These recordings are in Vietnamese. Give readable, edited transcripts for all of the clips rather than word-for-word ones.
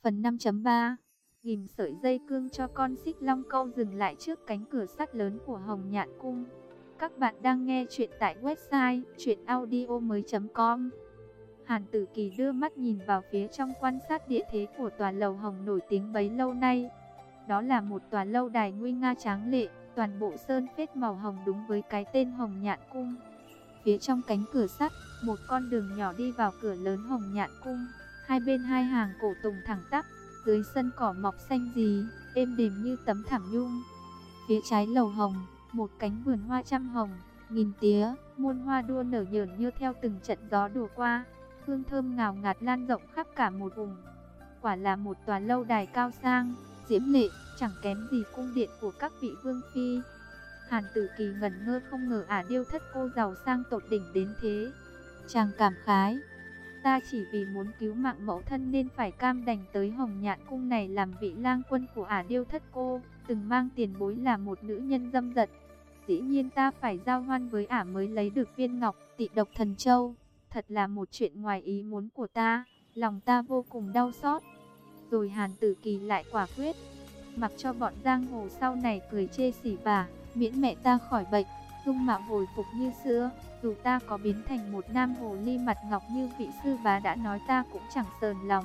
Phần 5.3 Ghim sợi dây cương cho con xích long câu dừng lại trước cánh cửa sắt lớn của Hồng Nhạn Cung. Các bạn đang nghe chuyện tại website chuyenaudio.com. Hàn Tử Kỳ đưa mắt nhìn vào phía trong quan sát địa thế của tòa lầu hồng nổi tiếng bấy lâu nay. Đó là một tòa lâu đài nguy nga tráng lệ, toàn bộ sơn phết màu hồng đúng với cái tên Hồng Nhạn Cung. Phía trong cánh cửa sắt, một con đường nhỏ đi vào cửa lớn Hồng Nhạn Cung. Hai bên hai hàng cổ tùng thẳng tắp, dưới sân cỏ mọc xanh rì, êm đềm như tấm thảm nhung. Phía trái lầu hồng, một cánh vườn hoa trăm hồng, nghìn tía, muôn hoa đua nở nhởn như theo từng trận gió đùa qua, hương thơm ngào ngạt lan rộng khắp cả một vùng. Quả là một tòa lâu đài cao sang, diễm lệ, chẳng kém gì cung điện của các vị vương phi. Hàn Tử Kỳ ngẩn ngơ không ngờ Điêu Thất Cô giàu sang tột đỉnh đến thế. Chàng cảm khái, ta chỉ vì muốn cứu mạng mẫu thân nên phải cam đành tới Hồng Nhạn Cung này làm vị lang quân của Điêu Thất Cô, từng mang tiền bối là một nữ nhân dâm dật. Dĩ nhiên ta phải giao hoan với mới lấy được viên ngọc Tị Độc Thần Châu. Thật là một chuyện ngoài ý muốn của ta, lòng ta vô cùng đau xót. Rồi Hàn Tử Kỳ lại quả quyết, mặc cho bọn giang hồ sau này cười chê xỉ vả, miễn mẹ ta khỏi bệnh, dung mạo hồi phục như xưa, dù ta có biến thành một nam hồ ly mặt ngọc như vị sư bá đã nói ta cũng chẳng sờn lòng.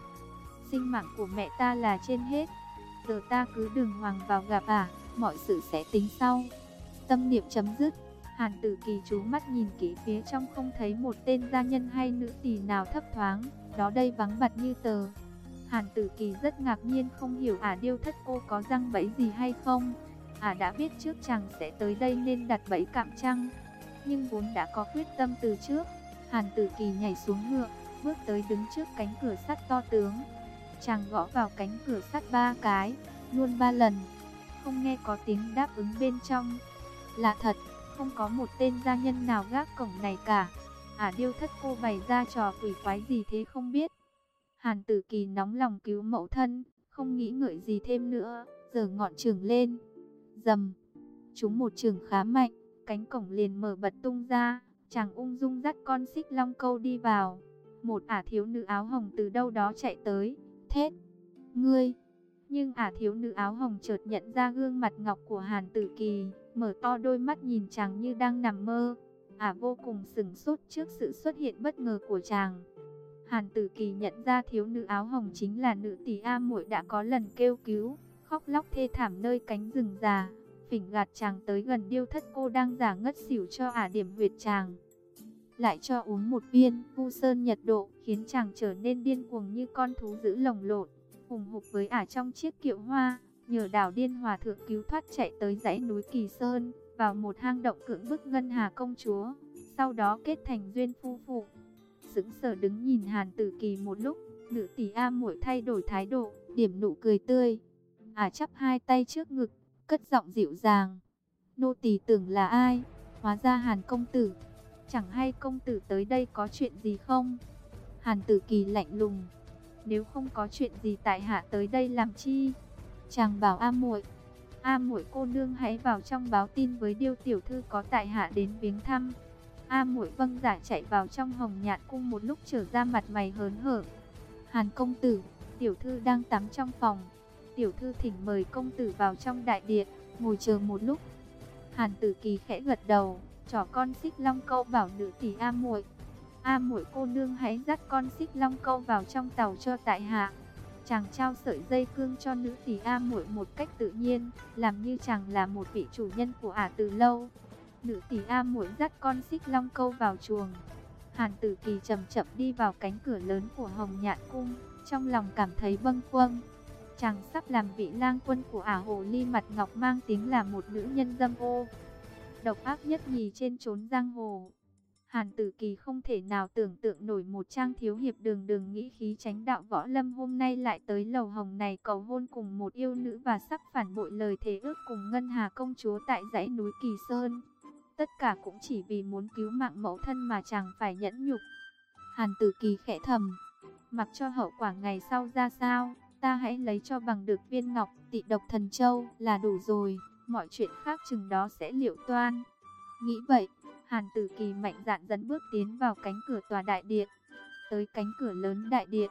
Sinh mạng của mẹ ta là trên hết, giờ ta cứ đường hoàng vào gặp mọi sự sẽ tính sau. Tâm niệm chấm dứt, Hàn Tử Kỳ chú mắt nhìn kỹ phía trong không thấy một tên gia nhân hay nữ tỳ nào thấp thoáng, đó đây vắng bặt như tờ. Hàn Tử Kỳ rất ngạc nhiên không hiểu Điêu Thất Cô có răng bẫy gì hay không. Đã biết trước chàng sẽ tới đây nên đặt bẫy cạm trăng, nhưng vốn đã có quyết tâm từ trước. Hàn Tử Kỳ nhảy xuống ngựa, bước tới đứng trước cánh cửa sắt to tướng. Chàng gõ vào cánh cửa sắt 3 cái, luôn 3 lần, không nghe có tiếng đáp ứng bên trong. Lạ thật, không có một tên gia nhân nào gác cổng này cả. Điêu Thất Cô bày ra trò quỷ quái gì thế không biết. Hàn Tử Kỳ nóng lòng cứu mẫu thân, không nghĩ ngợi gì thêm nữa, giở ngọn chưởng lên. Rầm, trúng một chưởng khá mạnh, cánh cổng liền mở bật tung ra, chàng ung dung dắt con xích long câu đi vào. Một thiếu nữ áo hồng từ đâu đó chạy tới, thét: "Ngươi!" Nhưng thiếu nữ áo hồng chợt nhận ra gương mặt ngọc của Hàn Tử Kỳ, mở to đôi mắt nhìn chàng như đang nằm mơ. Vô cùng sửng sốt trước sự xuất hiện bất ngờ của chàng. Hàn Tử Kỳ nhận ra thiếu nữ áo hồng chính là nữ tỷ muội đã có lần kêu cứu, khóc lóc thê thảm nơi cánh rừng già, phỉnh gạt chàng tới gần Điêu Thất Cô đang giả ngất xỉu cho điểm huyệt chàng. Lại cho uống một viên Vu Sơn Nhật Độ, khiến chàng trở nên điên cuồng như con thú dữ lồng lộn, hùng hục với trong chiếc kiệu hoa, nhờ đảo Điên Hòa Thượng cứu thoát chạy tới dãy núi Kỳ Sơn, vào một hang động cưỡng bức Ngân Hà công chúa, sau đó kết thành duyên phu phụ. Sững sờ đứng nhìn Hàn Tử Kỳ một lúc, nữ tỷ muội thay đổi thái độ, điểm nụ cười tươi. Chắp hai tay trước ngực, cất giọng dịu dàng: "Nô tỳ tưởng là ai, hóa ra Hàn công tử. Chẳng hay công tử tới đây có chuyện gì không?" Hàn Tử Kỳ lạnh lùng: "Nếu không có chuyện gì tại hạ tới đây làm chi?" Chàng bảo muội cô nương hãy vào trong báo tin với Điêu tiểu thư có tại hạ đến viếng thăm." Muội vâng dạ chạy vào trong Hồng Nhạn Cung, một lúc trở ra mặt mày hớn hở. "Hàn công tử, tiểu thư đang tắm trong phòng. Tiểu thư thỉnh mời công tử vào trong đại điện, ngồi chờ một lúc." Hàn Tử Kỳ khẽ gật đầu, trỏ con xích long câu bảo nữ tỷ muội: "Muội cô nương hãy dắt con xích long câu vào trong tàu cho tại hạ." Chàng trao sợi dây cương cho nữ tỷ muội một cách tự nhiên, làm như chàng là một vị chủ nhân của từ lâu. Nữ tỷ muội dắt con xích long câu vào chuồng. Hàn Tử Kỳ chậm chậm đi vào cánh cửa lớn của Hồng Nhạn Cung, trong lòng cảm thấy bâng khuâng. Chàng sắp làm vị lang quân của hồ ly mặt ngọc mang tiếng là một nữ nhân dâm ô, độc ác nhất nhì trên chốn giang hồ. Hàn Tử Kỳ không thể nào tưởng tượng nổi một trang thiếu hiệp đường đường nghĩ khí tránh đạo võ lâm hôm nay lại tới lầu hồng này cầu hôn cùng một yêu nữ và sắp phản bội lời thề ước cùng Ngân Hà công chúa tại dãy núi Kỳ Sơn. Tất cả cũng chỉ vì muốn cứu mạng mẫu thân mà chàng phải nhẫn nhục. Hàn Tử Kỳ khẽ thầm: "Mặc cho hậu quả ngày sau ra sao, ta hãy lấy cho bằng được viên ngọc Tị Độc Thần Châu là đủ rồi, mọi chuyện khác chừng đó sẽ liệu toan." Nghĩ vậy, Hàn Tử Kỳ mạnh dạn dẫn bước tiến vào cánh cửa tòa đại điện. Tới cánh cửa lớn đại điện,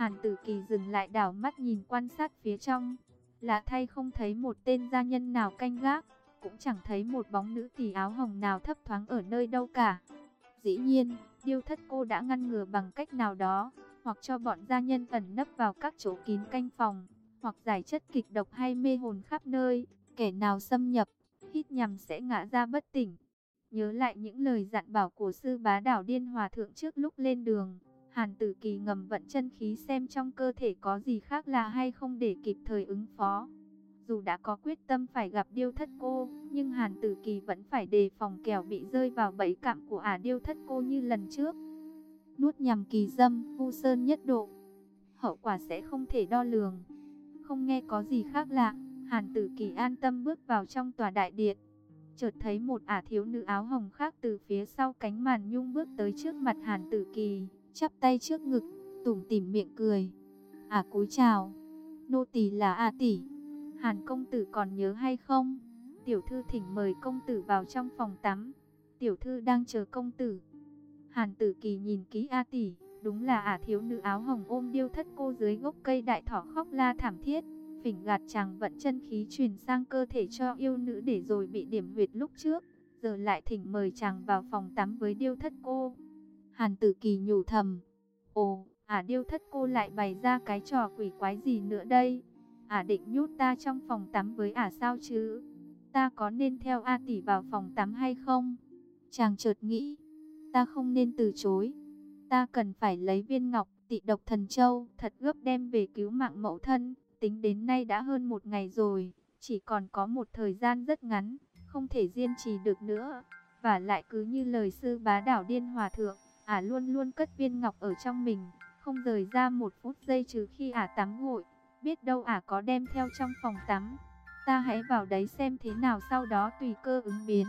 Hàn Tử Kỳ dừng lại đảo mắt nhìn quan sát phía trong. Lạ thay không thấy một tên gia nhân nào canh gác, cũng chẳng thấy một bóng nữ tỳ áo hồng nào thấp thoáng ở nơi đâu cả. Dĩ nhiên, Điêu Thất Cô đã ngăn ngừa bằng cách nào đó, hoặc cho bọn gia nhân ẩn nấp vào các chỗ kín canh phòng, hoặc giải chất kịch độc hay mê hồn khắp nơi, kẻ nào xâm nhập, hít nhằm sẽ ngã ra bất tỉnh. Nhớ lại những lời dặn bảo của sư bá đảo Điên Hòa Thượng trước lúc lên đường, Hàn Tử Kỳ ngầm vận chân khí xem trong cơ thể có gì khác lạ hay không để kịp thời ứng phó. Dù đã có quyết tâm phải gặp Điêu Thất Cô, nhưng Hàn Tử Kỳ vẫn phải đề phòng kẻo bị rơi vào bẫy cạm của Điêu Thất Cô như lần trước. Nuốt nhằm kỳ dâm, vu sơn nhất độ, hậu quả sẽ không thể đo lường. Không nghe có gì khác lạ, Hàn Tử Kỳ an tâm bước vào trong tòa đại điện. Chợt thấy một thiếu nữ áo hồng khác từ phía sau cánh màn nhung bước tới trước mặt Hàn Tử Kỳ, chắp tay trước ngực, tủm tỉm miệng cười. Cúi chào, nô tỳ là tỷ. Hàn công tử còn nhớ hay không? Tiểu thư thỉnh mời công tử vào trong phòng tắm. Tiểu thư đang chờ công tử. Hàn Tử Kỳ nhìn kỹ tỷ, đúng là thiếu nữ áo hồng ôm Điêu Thất Cô dưới gốc cây đại thỏ khóc la thảm thiết. Phỉnh gạt chàng vận chân khí truyền sang cơ thể cho yêu nữ để rồi bị điểm huyệt lúc trước, giờ lại thỉnh mời chàng vào phòng tắm với Điêu Thất Cô. Hàn Tử Kỳ nhủ thầm, ồ, Điêu Thất Cô lại bày ra cái trò quỷ quái gì nữa đây? Định nhốt ta trong phòng tắm với sao chứ? Ta có nên theo tỷ vào phòng tắm hay không? Chàng chợt nghĩ, ta không nên từ chối. Ta cần phải lấy viên ngọc Tị Độc Thần Châu thật gấp đem về cứu mạng mẫu thân. Tính đến nay đã hơn 1 ngày rồi, chỉ còn có một thời gian rất ngắn, không thể kiên trì được nữa. Và lại cứ như lời sư bá đảo Điên Hòa Thượng, luôn luôn cất viên ngọc ở trong mình, không rời ra một phút giây trừ khi tắm gội. Biết đâu có đem theo trong phòng tắm. Ta hãy vào đấy xem thế nào, sau đó tùy cơ ứng biến.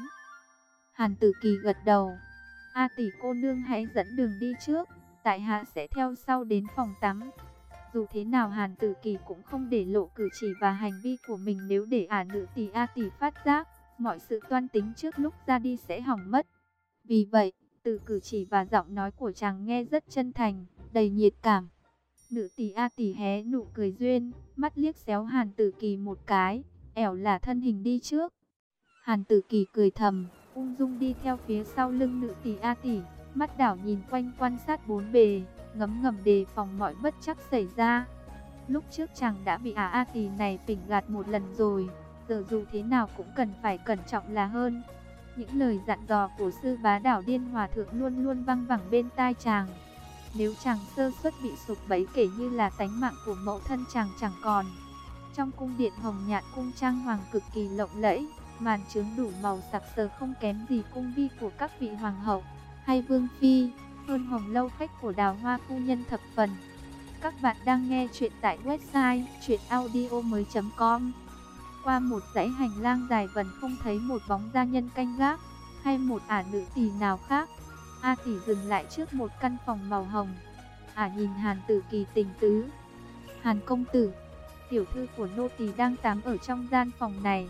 Hàn Tử Kỳ gật đầu. Tỷ cô nương hãy dẫn đường đi trước, tại hạ sẽ theo sau đến phòng tắm. Dù thế nào Hàn Tử Kỳ cũng không để lộ cử chỉ và hành vi của mình, nếu để nữ tỷ tỷ phát giác, mọi sự toan tính trước lúc ra đi sẽ hỏng mất. Vì vậy, từ cử chỉ và giọng nói của chàng nghe rất chân thành, đầy nhiệt cảm. Nữ tỷ tỷ hé nụ cười duyên, mắt liếc xéo Hàn Tử Kỳ một cái, ẻo là thân hình đi trước. Hàn Tử Kỳ cười thầm, ung dung đi theo phía sau lưng nữ tỷ tỷ, mắt đảo nhìn quanh quan sát bốn bề, ngấm ngầm đề phòng mọi bất trắc xảy ra. Lúc trước chàng đã bị tỷ này phỉnh gạt một lần rồi, giờ dù thế nào cũng cần phải cẩn trọng là hơn. Những lời dặn dò của sư bá đảo Điên Hòa Thượng luôn luôn văng vẳng bên tai chàng. Nếu chàng sơ suất bị sụp bẫy, kể như là tánh mạng của mẫu thân chàng chẳng còn. Trong cung điện Hồng Nhạn Cung trang hoàng cực kỳ lộng lẫy, màn chướng đủ màu sặc sỡ không kém gì cung vi của các vị hoàng hậu hay vương phi, hơn Hồng Lâu khách của Đào Hoa phu nhân thập phần. Các bạn đang nghe chuyện tại website chuyenaudio.com. Qua một dãy hành lang dài vần không thấy một bóng gia nhân canh gác, hay một nữ tỳ nào khác. Tỷ dừng lại trước một căn phòng màu hồng. Nhìn Hàn Tử Kỳ tình tứ. Hàn công tử, tiểu thư của nô tỳ đang tắm ở trong gian phòng này.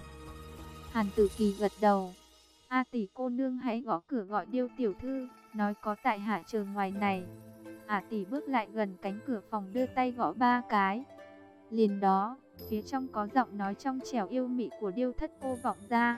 Hàn Tử Kỳ gật đầu. Tỷ cô nương hãy gõ cửa gọi Điêu tiểu thư, nói có tại hạ chờ ngoài này. Tỷ bước lại gần cánh cửa phòng, đưa tay gõ 3 cái. Liền đó, phía trong có giọng nói trong trẻo yêu mị của Điêu Thất Cô vọng ra.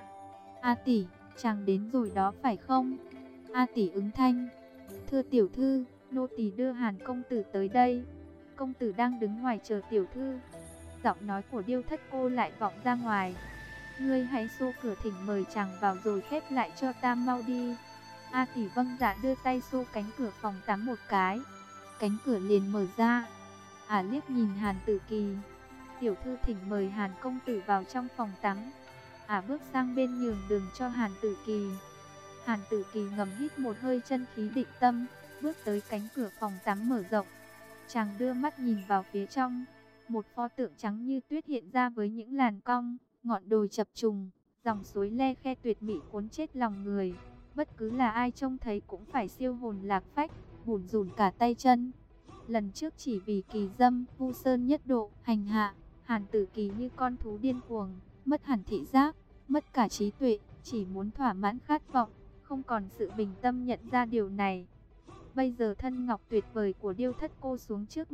Tỷ, chàng đến rồi đó phải không? Tỷ ứng thanh. Thưa tiểu thư, nô tỳ đưa Hàn công tử tới đây. Công tử đang đứng ngoài chờ tiểu thư. Giọng nói của Điêu Thất Cô lại vọng ra ngoài. Ngươi hãy xô cửa thỉnh mời chàng vào rồi khép lại cho ta mau đi. Tỷ vâng dạ, đưa tay xô cánh cửa phòng tắm một cái. Cánh cửa liền mở ra. Liếc nhìn Hàn Tử Kỳ. Tiểu thư thỉnh mời Hàn công tử vào trong phòng tắm. Bước sang bên nhường đường cho Hàn Tử Kỳ. Hàn Tử Kỳ ngầm hít một hơi chân khí định tâm, bước tới cánh cửa phòng tắm mở rộng. Chàng đưa mắt nhìn vào phía trong. Một pho tượng trắng như tuyết hiện ra với những làn cong, ngọn đồi chập trùng, dòng suối le khe tuyệt mỹ cuốn chết lòng người. Bất cứ là ai trông thấy cũng phải siêu hồn lạc phách, bủn rủn cả tay chân. Lần trước chỉ vì kỳ dâm, vu sơn nhất độ, hành hạ, Hàn Tử Kỳ như con thú điên cuồng, mất hẳn thị giác, mất cả trí tuệ, chỉ muốn thỏa mãn khát vọng, không còn sự bình tâm nhận ra điều này. Bây giờ thân ngọc tuyệt vời của Điêu Thất Cô xuống trước mắt,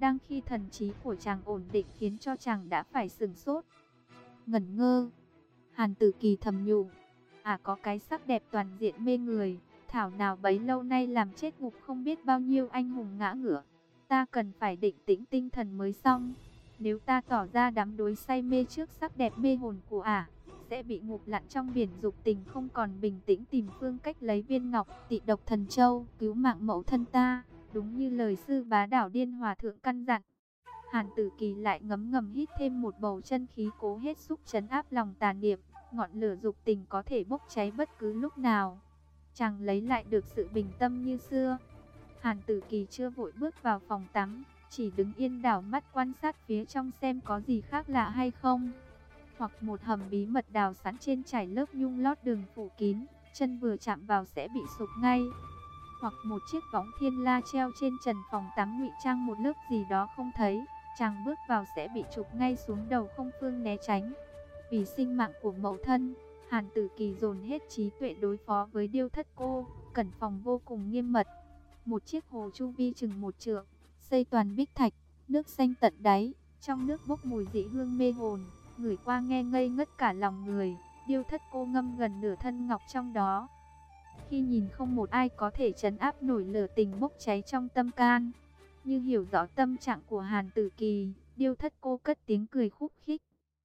Đang khi thần trí của chàng ổn định khiến cho chàng đã phải sửng sốt, ngẩn ngơ. Hàn Tử Kỳ thầm nhủ, có cái sắc đẹp toàn diện mê người, thảo nào bấy lâu nay làm chết ngục không biết bao nhiêu anh hùng ngã ngửa. Ta cần phải định tĩnh tinh thần mới xong. Nếu ta tỏ ra đắm đuối say mê trước sắc đẹp mê hồn của sẽ bị ngục lặn trong biển dục tình, không còn bình tĩnh tìm phương cách lấy viên ngọc Tị Độc Thần Châu cứu mạng mẫu thân ta, đúng như lời sư Bá Đảo Điên Hòa thượng căn dặn. Hàn Tử Kỳ lại ngấm ngầm hít thêm một bầu chân khí, cố hết sức trấn áp lòng tà niệm. Ngọn lửa dục tình có thể bốc cháy bất cứ lúc nào. Chàng lấy lại được sự bình tâm như xưa. Hàn Tử Kỳ chưa vội bước vào phòng tắm, chỉ đứng yên đảo mắt quan sát phía trong xem có gì khác lạ hay không. Hoặc một hầm bí mật đào sẵn trên trải lớp nhung lót đường phủ kín, chân vừa chạm vào sẽ bị sụp ngay. Hoặc một chiếc võng thiên la treo trên trần phòng tắm ngụy trang một lớp gì đó không thấy, chàng bước vào sẽ bị chụp ngay xuống đầu, không phương né tránh. Vì sinh mạng của mẫu thân, Hàn Tử Kỳ dồn hết trí tuệ đối phó với Điêu Thất Cô, cẩn phòng vô cùng nghiêm mật. Một chiếc hồ chu vi chừng 1 trượng, xây toàn bích thạch, nước xanh tận đáy, trong nước bốc mùi dị hương mê hồn, ngửi qua nghe ngây ngất cả lòng người. Điêu Thất Cô ngâm gần nửa thân ngọc trong đó. Khi nhìn không một ai có thể trấn áp nổi lửa tình bốc cháy trong tâm can. Như hiểu rõ tâm trạng của Hàn Tử Kỳ, Điêu Thất Cô cất tiếng cười khúc khích.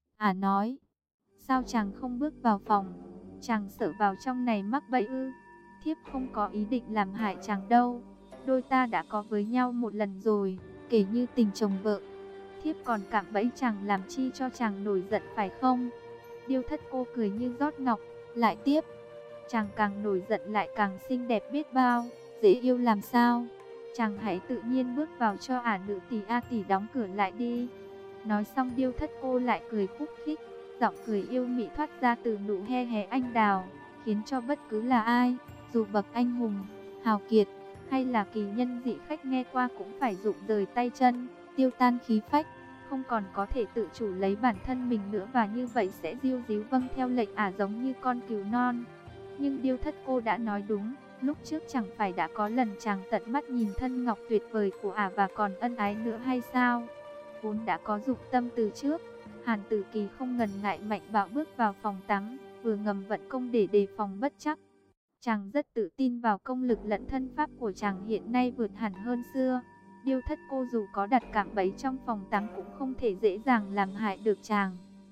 Nói, sao chàng không bước vào phòng? Chàng sợ vào trong này mắc bẫy ư? Thiếp không có ý định làm hại chàng đâu. Đôi ta đã có với nhau một lần rồi, kể như tình chồng vợ. Thiếp còn cạm bẫy chàng làm chi cho chàng nổi giận phải không? Điêu Thất Cô cười như rót ngọc, lại tiếp. Chàng càng nổi giận lại càng xinh đẹp biết bao, dễ yêu làm sao. Chàng hãy tự nhiên bước vào cho nữ tỷ tỷ đóng cửa lại đi. Nói xong Điêu Thất Cô lại cười khúc khích, giọng cười yêu mị thoát ra từ nụ he hé anh đào, khiến cho bất cứ là ai, dù bậc anh hùng, hào kiệt, hay là kỳ nhân dị khách nghe qua cũng phải rụng rời tay chân, tiêu tan khí phách, không còn có thể tự chủ lấy bản thân mình nữa, và như vậy sẽ diêu díu vâng theo lệnh giống như con cừu non. Nhưng Điêu Thất Cô đã nói đúng, lúc trước chẳng phải đã có lần chàng tận mắt nhìn thân ngọc tuyệt vời của và còn ân ái nữa hay sao? Vốn đã có dục tâm từ trước, Hàn Tử Kỳ không ngần ngại mạnh bạo bước vào phòng tắm, vừa ngầm vận công để đề phòng bất trắc. Chàng rất tự tin vào công lực lẫn thân pháp của chàng hiện nay vượt hẳn hơn xưa. Điêu Thất Cô dù có đặt cạm bẫy trong phòng tắm cũng không thể dễ dàng làm hại được chàng.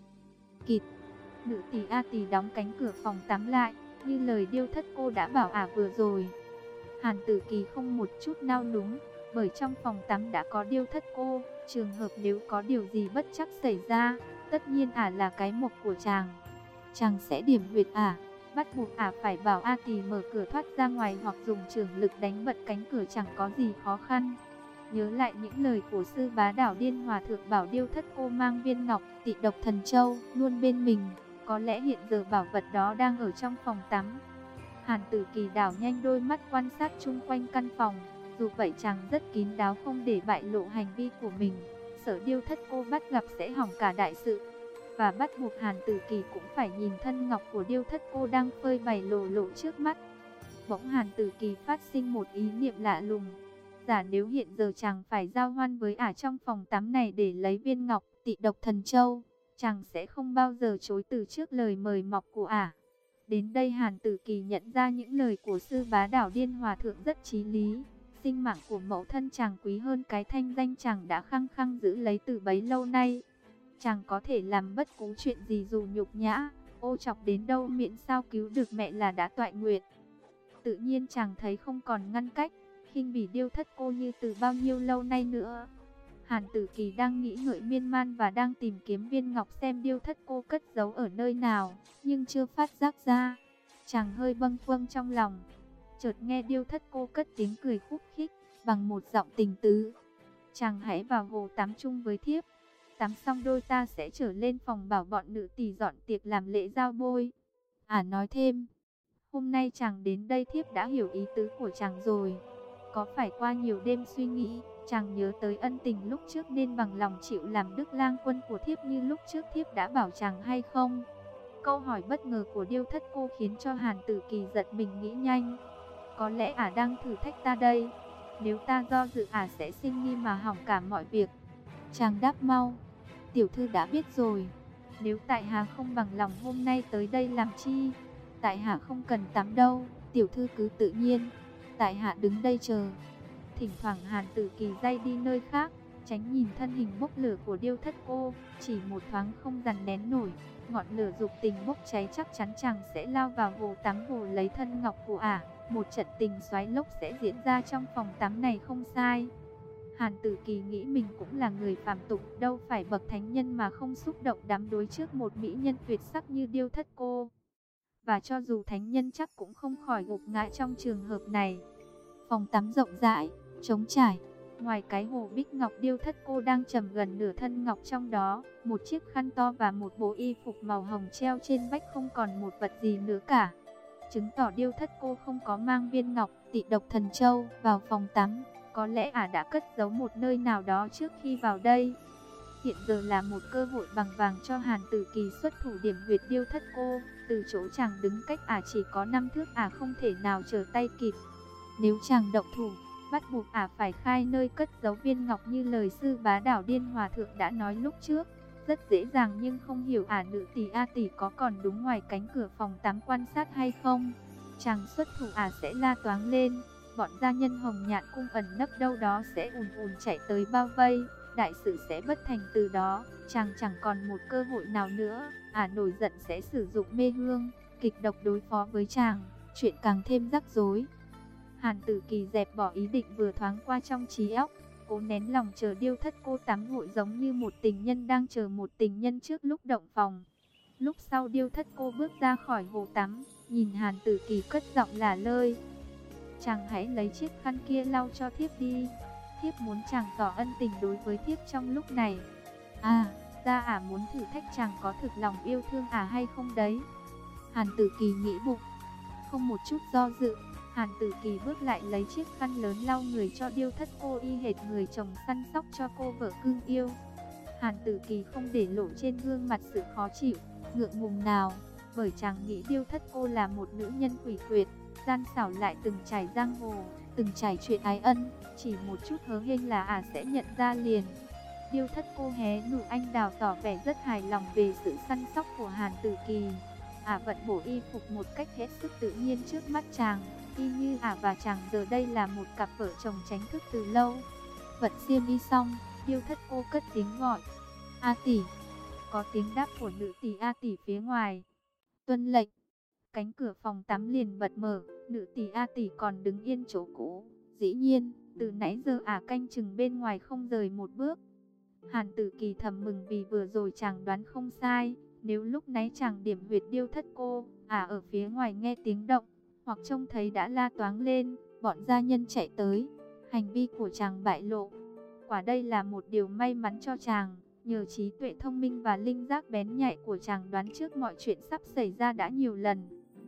Kịt, nữ tỷ tỷ đóng cánh cửa phòng tắm lại, như lời Điêu Thất Cô đã bảo vừa rồi. Hàn Tử Kỳ không một chút nao núng, bởi trong phòng tắm đã có Điêu Thất Cô, trường hợp nếu có điều gì bất trắc xảy ra, tất nhiên là cái mộc của chàng. Chàng sẽ điểm huyệt bắt buộc phải bảo tỷ mở cửa thoát ra ngoài hoặc dùng trường lực đánh bật cánh cửa, chẳng có gì khó khăn. Nhớ lại những lời của sư Bá Đảo Điên Hòa thượng bảo Điêu Thất Cô mang viên ngọc Tị Độc Thần Châu luôn bên mình, có lẽ hiện giờ bảo vật đó đang ở trong phòng tắm. Hàn Tử Kỳ đảo nhanh đôi mắt quan sát chung quanh căn phòng, dù vậy chàng rất kín đáo không để bại lộ hành vi của mình, sợ Điêu Thất Cô bắt gặp sẽ hỏng cả đại sự. Và bắt buộc Hàn Tử Kỳ cũng phải nhìn thân ngọc của Điêu Thất Cô đang phơi bày lộ trước mắt. Bỗng Hàn Tử Kỳ phát sinh một ý niệm lạ lùng. Giả nếu hiện giờ chàng phải giao hoan với trong phòng tắm này để lấy viên ngọc Tị Độc Thần Châu, chàng sẽ không bao giờ chối từ trước lời mời mọc của Đến đây Hàn Tử Kỳ nhận ra những lời của sư Bá Đảo Điên Hòa thượng rất chí lý. Sinh mạng của mẫu thân chàng quý hơn cái thanh danh chàng đã khăng khăng giữ lấy từ bấy lâu nay. Chàng có thể làm bất cứ chuyện gì dù nhục nhã, ô chọc đến đâu, miễn sao cứu được mẹ là đã toại nguyện. Tự nhiên chàng thấy không còn ngăn cách, khinh bỉ Điêu Thất Cô như từ bao nhiêu lâu nay nữa. Hàn Tử Kỳ đang nghĩ ngợi miên man và đang tìm kiếm viên ngọc xem Điêu Thất Cô cất giấu ở nơi nào, nhưng chưa phát giác ra. Chàng hơi bâng khuâng trong lòng, chợt nghe Điêu Thất Cô cất tiếng cười khúc khích bằng một giọng tình tứ. Chàng hãy vào hồ tắm chung với thiếp. Tắm xong đôi ta sẽ trở lên phòng bảo bọn nữ tỳ dọn tiệc làm lễ giao bôi. Nói thêm, hôm nay chàng đến đây thiếp đã hiểu ý tứ của chàng rồi. Có phải qua nhiều đêm suy nghĩ, chàng nhớ tới ân tình lúc trước nên bằng lòng chịu làm đức lang quân của thiếp như lúc trước thiếp đã bảo chàng hay không? Câu hỏi bất ngờ của Điêu Thất Cô khiến cho Hàn Tử Kỳ giật mình nghĩ nhanh. Có lẽ đang thử thách ta đây. Nếu ta do dự sẽ sinh nghi mà hỏng cả mọi việc. Chàng đáp mau, tiểu thư đã biết rồi. Nếu tại hạ không bằng lòng hôm nay tới đây làm chi? Tại hạ không cần tắm đâu, tiểu thư cứ tự nhiên. Tại hạ đứng đây chờ. Thỉnh thoảng Hàn Tử Kỳ day đi nơi khác, tránh nhìn thân hình bốc lửa của Điêu Thất Cô. Chỉ một thoáng không dằn nén nổi, ngọn lửa dục tình bốc cháy, chắc chắn chàng sẽ lao vào hồ tắm vồ lấy thân ngọc của ả. Một trận tình xoáy lốc sẽ diễn ra trong phòng tắm này không sai. Hàn Tử Kỳ nghĩ mình cũng là người phàm tục, đâu phải bậc thánh nhân mà không xúc động đắm đuối trước một mỹ nhân tuyệt sắc như Điêu Thất Cô. Và cho dù thánh nhân chắc cũng không khỏi gục ngã trong trường hợp này. Phòng tắm rộng rãi, trống trải. Ngoài cái hồ bích ngọc, Điêu Thất Cô đang trầm gần nửa thân ngọc trong đó. Một chiếc khăn to và một bộ y phục màu hồng treo trên vách, không còn một vật gì nữa cả. Chứng tỏ Điêu Thất Cô không có mang viên ngọc Tị Độc Thần Châu vào phòng tắm. Có lẽ ả đã cất giấu một nơi nào đó trước khi vào đây. Hiện giờ là một cơ hội bằng vàng cho Hàn Tử Kỳ xuất thủ điểm huyệt Điêu Thất Cô. Từ chỗ chàng đứng cách ả chỉ có 5 thước, ả không thể nào trở tay kịp. Nếu chàng động thủ, bắt buộc ả phải khai nơi cất giấu viên ngọc như lời sư Bá Đảo Điên Hòa Thượng đã nói lúc trước. Rất dễ dàng, nhưng không hiểu ả nữ tỷ A tỷ có còn đúng ngoài cánh cửa phòng tắm quan sát hay không. Chàng xuất thủ ả sẽ la toáng lên. Bọn gia nhân Hồng Nhạn Cung ẩn nấp đâu đó sẽ ùn ùn chạy tới bao vây. Đại sự sẽ bất thành từ đó. Chàng chẳng còn một cơ hội nào nữa. Ả nổi giận sẽ sử dụng mê hương, kịch độc đối phó với chàng. Chuyện càng thêm rắc rối. Hàn Tử Kỳ dẹp bỏ ý định vừa thoáng qua trong trí óc, cố nén lòng chờ Điêu Thất Cô tắm gội, giống như một tình nhân đang chờ một tình nhân trước lúc động phòng. Lúc sau Điêu Thất Cô bước ra khỏi hồ tắm, nhìn Hàn Tử Kỳ cất giọng là lơi. Chàng hãy lấy chiếc khăn kia lau cho thiếp đi. Thiếp muốn chàng tỏ ân tình đối với thiếp trong lúc này. Ra ả muốn thử thách chàng có thực lòng yêu thương ả hay không đấy. Hàn Tử Kỳ nghĩ bụng. Không một chút do dự, Hàn Tử Kỳ bước lại lấy chiếc khăn lớn lau người cho Điêu Thất Cô, y hệt người chồng săn sóc cho cô vợ cưng yêu. Hàn Tử Kỳ không để lộ trên gương mặt sự khó chịu, ngượng ngùng nào, bởi chàng nghĩ Điêu Thất Cô là một nữ nhân quỷ quyệt, gian xảo, lại từng trải giang hồ, từng trải chuyện ái ân, chỉ một chút hớ hênh là ả sẽ nhận ra liền. Điêu Thất Cô hé nụ anh đào tỏ vẻ rất hài lòng về sự săn sóc của Hàn Tử Kỳ. Ả vận bộ y phục một cách hết sức tự nhiên trước mắt chàng, y như ả và chàng giờ đây là một cặp vợ chồng tránh thức từ lâu. Vận xiêm y xong, Điêu Thất Cô cất tiếng gọi. A tỷ. Có tiếng đáp của nữ tỷ A tỷ phía ngoài. Tuân lệnh. Cánh cửa phòng tắm liền bật mở, nữ tỷ A tỷ còn đứng yên chỗ cũ. Dĩ nhiên, từ nãy giờ ả canh chừng bên ngoài không rời một bước. Hàn Tử Kỳ thầm mừng vì vừa rồi chàng đoán không sai. Nếu lúc nãy chàng điểm huyệt Điêu Thất Cô, ả ở phía ngoài nghe tiếng động, hoặc trông thấy đã la toáng lên, bọn gia nhân chạy tới, hành vi của chàng bại lộ. Quả đây là một điều may mắn cho chàng, nhờ trí tuệ thông minh và linh giác bén nhạy của chàng đoán trước mọi chuyện sắp xảy ra đã nhiều lần.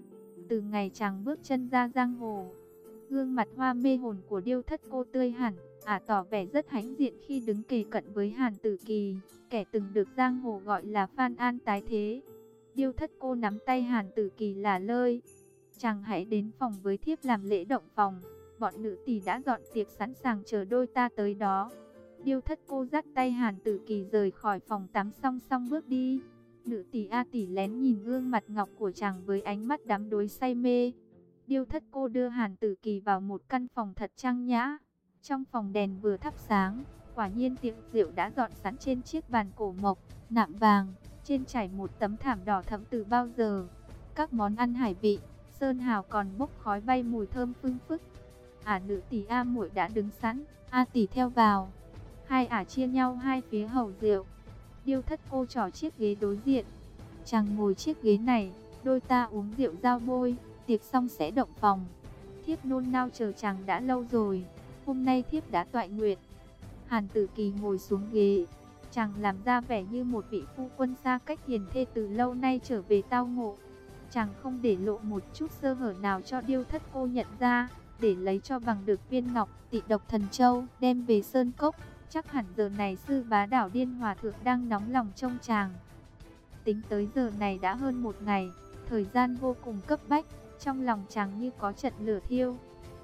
Từ ngày chàng bước chân ra giang hồ, gương mặt hoa mê hồn của Điêu Thất Cô tươi hẳn, ả tỏ vẻ rất hãnh diện khi đứng kề cận với Hàn Tử Kỳ, kẻ từng được giang hồ gọi là Phan An tái thế. Điêu Thất Cô nắm tay Hàn Tử Kỳ là lơi. Chàng hãy đến phòng với thiếp làm lễ động phòng. Bọn nữ tỷ đã dọn tiệc sẵn sàng chờ đôi ta tới đó. Điêu Thất Cô dắt tay Hàn Tử Kỳ rời khỏi phòng tắm, song song bước đi. Nữ tỷ A tỷ lén nhìn gương mặt ngọc của chàng với ánh mắt đắm đuối say mê. Điêu Thất Cô đưa Hàn Tử Kỳ vào một căn phòng thật trang nhã. Trong phòng đèn vừa thắp sáng, quả nhiên tiệc rượu đã dọn sẵn trên chiếc bàn cổ mộc, nạm vàng, trên trải một tấm thảm đỏ thẫm từ bao giờ. Các món ăn hải vị, sơn hào còn bốc khói bay mùi thơm phương phức. Ả nữ tỷ A muội đã đứng sẵn, A tỷ theo vào. Hai ả chia nhau hai phía hầu rượu. Điêu Thất Cô trỏ chiếc ghế đối diện. Chàng ngồi chiếc ghế này, đôi ta uống rượu giao bôi, tiệc xong sẽ động phòng. Thiếp nôn nao chờ chàng đã lâu rồi, hôm nay thiếp đã toại nguyện. Hàn Tử Kỳ ngồi xuống ghế. Chàng làm ra vẻ như một vị phu quân xa cách hiền thê từ lâu nay trở về tao ngộ. Chàng không để lộ một chút sơ hở nào cho Điêu Thất Cô nhận ra, để lấy cho bằng được viên ngọc Tị Độc Thần Châu đem về sơn cốc. Chắc hẳn giờ này sư Bá Đảo Điên Hòa Thượng đang nóng lòng trông chàng. Tính tới giờ này đã hơn một ngày, thời gian vô cùng cấp bách, trong lòng chàng như có trận lửa thiêu.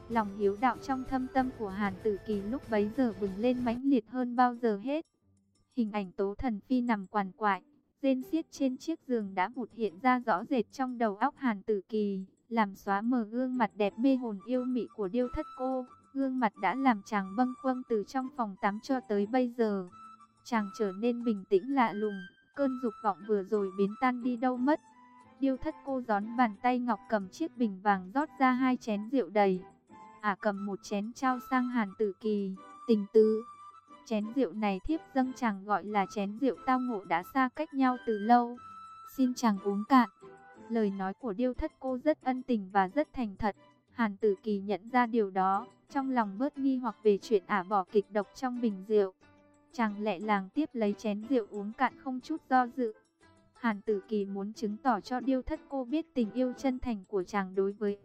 Lòng hiếu đạo trong thâm tâm của Hàn Tử Kỳ lúc bấy giờ bừng lên mãnh liệt hơn bao giờ hết. Hình ảnh Tố Thần Phi nằm quằn quại, rên xiết trên chiếc giường đã vụt hiện ra rõ rệt trong đầu óc Hàn Tử Kỳ, làm xóa mờ gương mặt đẹp mê hồn yêu mị của Điêu Thất Cô. Gương mặt đã làm chàng bâng khuâng từ trong phòng tắm cho tới bây giờ. Chàng trở nên bình tĩnh lạ lùng, cơn dục vọng vừa rồi biến tan đi đâu mất. Điêu Thất Cô gión bàn tay ngọc cầm chiếc bình vàng rót ra 2 chén rượu đầy. Cầm một chén trao sang Hàn Tử Kỳ, tình tứ. Chén rượu này thiếp dâng chàng gọi là chén rượu tao ngộ đã xa cách nhau từ lâu. Xin chàng uống cạn. Lời nói của Điêu Thất Cô rất ân tình và rất thành thật. Hàn Tử Kỳ nhận ra điều đó, trong lòng bớt nghi hoặc về chuyện bỏ kịch độc trong bình rượu. Chàng lẹ làng tiếp lấy chén rượu uống cạn không chút do dự. Hàn Tử Kỳ muốn chứng tỏ cho Điêu Thất Cô biết tình yêu chân thành của chàng đối với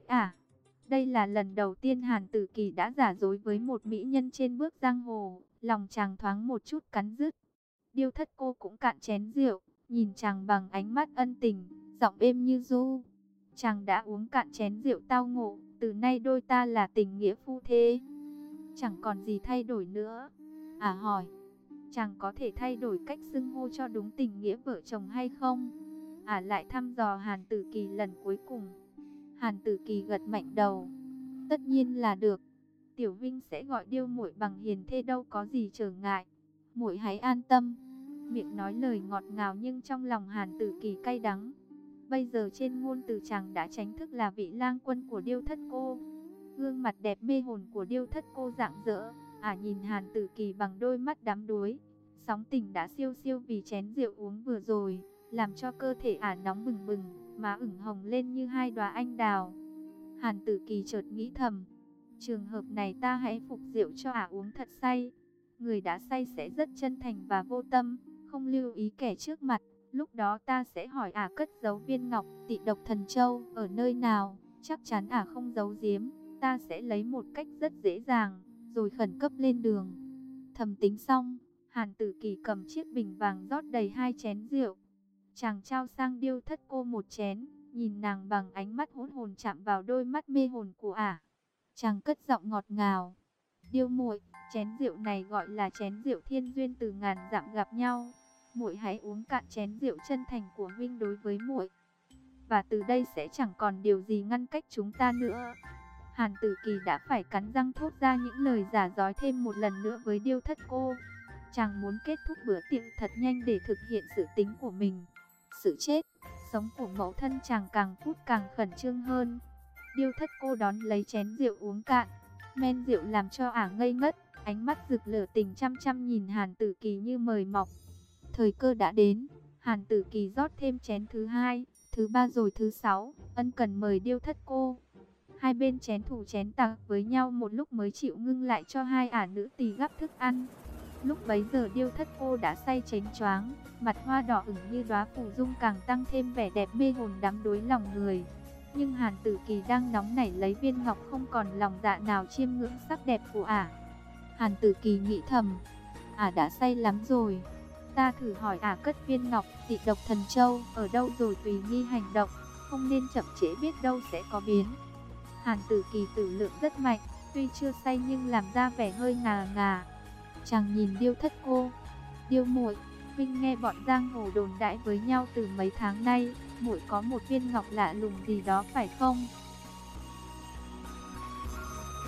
Đây là lần đầu tiên Hàn Tử Kỳ đã giả dối với một mỹ nhân trên bước giang hồ, lòng chàng thoáng một chút cắn rứt. Điêu Thất Cô cũng cạn chén rượu, nhìn chàng bằng ánh mắt ân tình, giọng êm như ru. Chàng đã uống cạn chén rượu tao ngộ, từ nay đôi ta là tình nghĩa phu thê. Chẳng còn gì thay đổi nữa. Hỏi, chàng có thể thay đổi cách xưng hô cho đúng tình nghĩa vợ chồng hay không? Lại thăm dò Hàn Tử Kỳ lần cuối cùng. Hàn Tử Kỳ gật mạnh đầu. Tất nhiên là được. Tiểu Vinh sẽ gọi Điêu muội bằng hiền thê, đâu có gì trở ngại. Muội hãy an tâm. Miệng nói lời ngọt ngào nhưng trong lòng Hàn Tử Kỳ cay đắng. Bây giờ trên ngôn từ chàng đã tránh thức là vị lang quân của Điêu Thất Cô. Gương mặt đẹp mê hồn của Điêu Thất Cô rạng rỡ. Nhìn Hàn Tử Kỳ bằng đôi mắt đắm đuối. Sóng tình đã siêu siêu vì chén rượu uống vừa rồi, làm cho cơ thể nóng bừng bừng, má ửng hồng lên như 2 đóa anh đào. Hàn Tử Kỳ chợt nghĩ thầm, trường hợp này ta hãy phục rượu cho uống thật say. Người đã say sẽ rất chân thành và vô tâm, không lưu ý kẻ trước mặt. Lúc đó ta sẽ hỏi cất giấu viên ngọc Tị Độc Thần Châu ở nơi nào, chắc chắn không giấu giếm. Ta sẽ lấy một cách rất dễ dàng, rồi khẩn cấp lên đường. Thầm tính xong, Hàn Tử Kỳ cầm chiếc bình vàng rót đầy 2 chén rượu. Chàng trao sang Điêu Thất Cô một chén, nhìn nàng bằng ánh mắt hỗn hồn chạm vào đôi mắt mê hồn của Chàng cất giọng ngọt ngào. Điêu muội, chén rượu này gọi là chén rượu thiên duyên, từ ngàn dặm gặp nhau. Muội hãy uống cạn chén rượu chân thành của huynh đối với muội. Và từ đây sẽ chẳng còn điều gì ngăn cách chúng ta nữa. Hàn Tử Kỳ đã phải cắn răng thốt ra những lời giả dối thêm một lần nữa với Điêu Thất Cô. Chàng muốn kết thúc bữa tiệc thật nhanh để thực hiện dự tính của mình. Sự chết, sống của mẫu thân chàng càng phút càng khẩn trương hơn. Điêu Thất Cô đón lấy chén rượu uống cạn. Men rượu làm cho ngây ngất, ánh mắt rực lửa tình chăm chăm nhìn Hàn Tử Kỳ như mời mọc. Thời cơ đã đến, Hàn Tử Kỳ rót thêm chén thứ 2, thứ 3 rồi thứ 6, ân cần mời Điêu Thất Cô. Hai bên chén thủ chén tạc với nhau một lúc mới chịu ngưng lại cho hai nữ tỳ gắp thức ăn. Lúc bấy giờ Điêu Thất Cô đã say chánh choáng, mặt hoa đỏ ửng như đóa phù dung càng tăng thêm vẻ đẹp mê hồn đắm đuối lòng người. Nhưng Hàn Tử Kỳ đang nóng nảy lấy viên ngọc, không còn lòng dạ nào chiêm ngưỡng sắc đẹp của Hàn Tử Kỳ nghĩ thầm, đã say lắm rồi. Ta thử hỏi cất viên ngọc Tị Độc Thần Châu ở đâu rồi tùy nghi hành động, không nên chậm trễ, biết đâu sẽ có biến. Hàn Tử Kỳ tử lượng rất mạnh, tuy chưa say nhưng làm ra vẻ hơi ngà ngà. Chàng nhìn Điêu Thất Cô. Điêu muội, huynh nghe bọn giang hồ đồn đãi với nhau từ mấy tháng nay, muội có một viên ngọc lạ lùng gì đó phải không?